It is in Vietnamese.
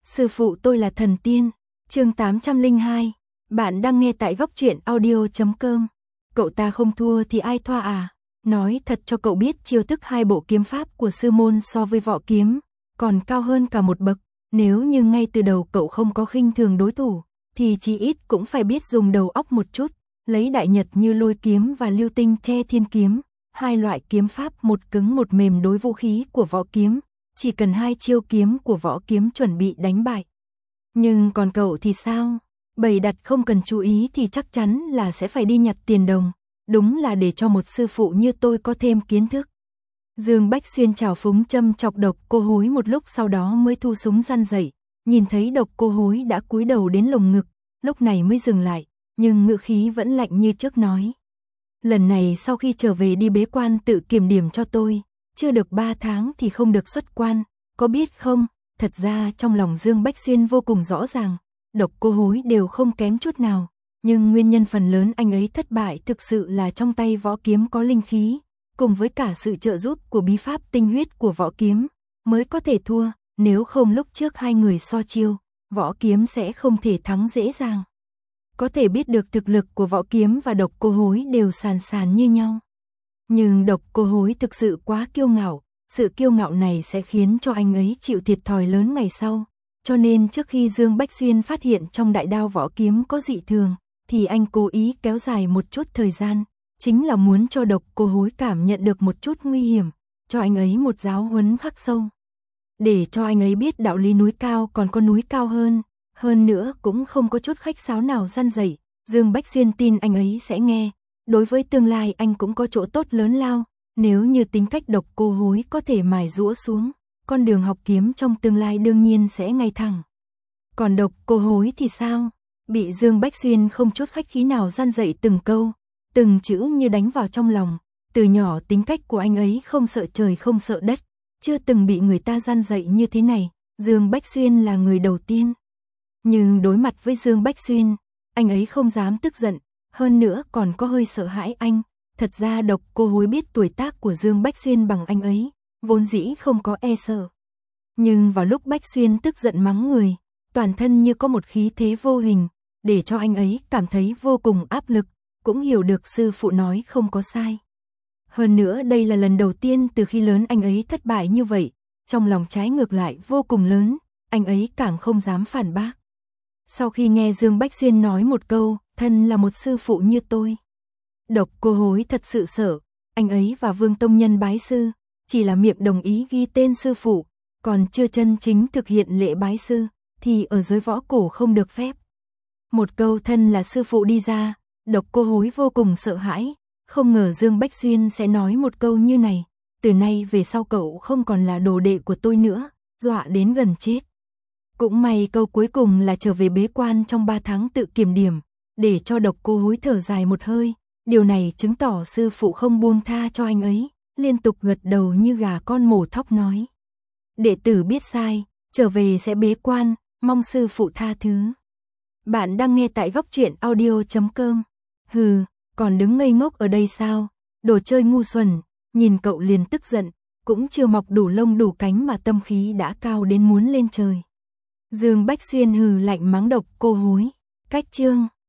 Sư phụ tôi là thần tiên. Chương 802. Bạn đang nghe tại góc truyện audio.com. Cậu ta không thua thì ai thoa à? Nói thật cho cậu biết, chiêu thức hai bộ kiếm pháp của sư môn so với võ kiếm còn cao hơn cả một bậc. Nếu như ngay từ đầu cậu không có khinh thường đối thủ, thì chí ít cũng phải biết dùng đầu óc một chút. Lấy đại nhật như lôi kiếm và lưu tinh che thiên kiếm, hai loại kiếm pháp một cứng một mềm đối vũ khí của võ kiếm, chỉ cần hai chiêu kiếm của võ kiếm chuẩn bị đánh bại. Nhưng còn cậu thì sao? Bày đặt không cần chú ý thì chắc chắn là sẽ phải đi nhặt tiền đồng. Đúng là để cho một sư phụ như tôi có thêm kiến thức. Dương Bách Xuyên trào phúng châm chọc Độc Cô Hối một lúc, sau đó mới thu súng răn dậy. Nhìn thấy Độc Cô Hối đã cúi đầu đến lồng ngực, lúc này mới dừng lại, nhưng ngữ khí vẫn lạnh như trước nói: lần này sau khi trở về đi bế quan tự kiểm điểm cho tôi, chưa được 3 tháng thì không được xuất quan, có biết không? Thật ra trong lòng Dương Bách Xuyên vô cùng rõ ràng, Độc Cô Hối đều không kém chút nào, nhưng nguyên nhân phần lớn anh ấy thất bại thực sự là trong tay võ kiếm có linh khí, cùng với cả sự trợ giúp của bí pháp tinh huyết của võ kiếm, mới có thể thua, nếu không lúc trước hai người so chiêu, võ kiếm sẽ không thể thắng dễ dàng. Có thể biết được thực lực của võ kiếm và Độc Cô Hối đều sàn sàn như nhau. Nhưng Độc Cô Hối thực sự quá kiêu ngạo, sự kiêu ngạo này sẽ khiến cho anh ấy chịu thiệt thòi lớn ngày sau. Cho nên trước khi Dương Bách Xuyên phát hiện trong đại đao võ kiếm có dị thường, thì anh cố ý kéo dài một chút thời gian, chính là muốn cho Độc Cô Hối cảm nhận được một chút nguy hiểm, cho anh ấy một giáo huấn khắc sâu. Để cho anh ấy biết đạo lý núi cao còn có núi cao hơn nữa cũng không có chút khách sáo nào răn dạy. Dương Bách Xuyên tin anh ấy sẽ nghe, đối với tương lai anh cũng có chỗ tốt lớn lao, nếu như tính cách Độc Cô Hối có thể mài giũa xuống, con đường học kiếm trong tương lai đương nhiên sẽ ngay thẳng. Còn Độc Cô Hối thì sao? Bị Dương Bách Xuyên không chút khách khí nào răn dạy từng câu, từng chữ như đánh vào trong lòng. Từ nhỏ tính cách của anh ấy không sợ trời không sợ đất, chưa từng bị người ta răn dạy như thế này, Dương Bách Xuyên là người đầu tiên. Nhưng đối mặt với Dương Bách Xuyên, anh ấy không dám tức giận, hơn nữa còn có hơi sợ hãi anh. Thật ra Độc Cô Hối biết tuổi tác của Dương Bách Xuyên bằng anh ấy, vốn dĩ không có e sợ. Nhưng vào lúc Bách Xuyên tức giận mắng người, toàn thân như có một khí thế vô hình, để cho anh ấy cảm thấy vô cùng áp lực, cũng hiểu được sư phụ nói không có sai. Hơn nữa đây là lần đầu tiên từ khi lớn anh ấy thất bại như vậy, trong lòng trái ngược lại vô cùng lớn, anh ấy càng không dám phản bác. Sau khi nghe Dương Bách Xuyên nói một câu, thân là một sư phụ như tôi, Độc Cô Hối thật sự sợ, anh ấy và Vương Tông Nhân bái sư, chỉ là miệng đồng ý ghi tên sư phụ, còn chưa chân chính thực hiện lễ bái sư, thì ở giới võ cổ không được phép. Một câu thân là sư phụ đi ra, Độc Cô Hối vô cùng sợ hãi, không ngờ Dương Bách Xuyên sẽ nói một câu như này: từ nay về sau cậu không còn là đồ đệ của tôi nữa, dọa đến gần chết. Cũng may câu cuối cùng là trở về bế quan trong 3 tháng tự kiểm điểm, để cho Độc Cô Hối thở dài một hơi, điều này chứng tỏ sư phụ không buông tha cho anh ấy, liên tục gật đầu như gà con mổ thóc nói: đệ tử biết sai, trở về sẽ bế quan, mong sư phụ tha thứ. Bạn đang nghe tại góc truyện audio.com. Hừ, còn đứng ngây ngốc ở đây sao? Đồ chơi ngu xuẩn, nhìn cậu liền tức giận, cũng chưa mọc đủ lông đủ cánh mà tâm khí đã cao đến muốn lên trời. Dương Bách Xuyên hừ lạnh mắng Độc Cô Hối. Cách chương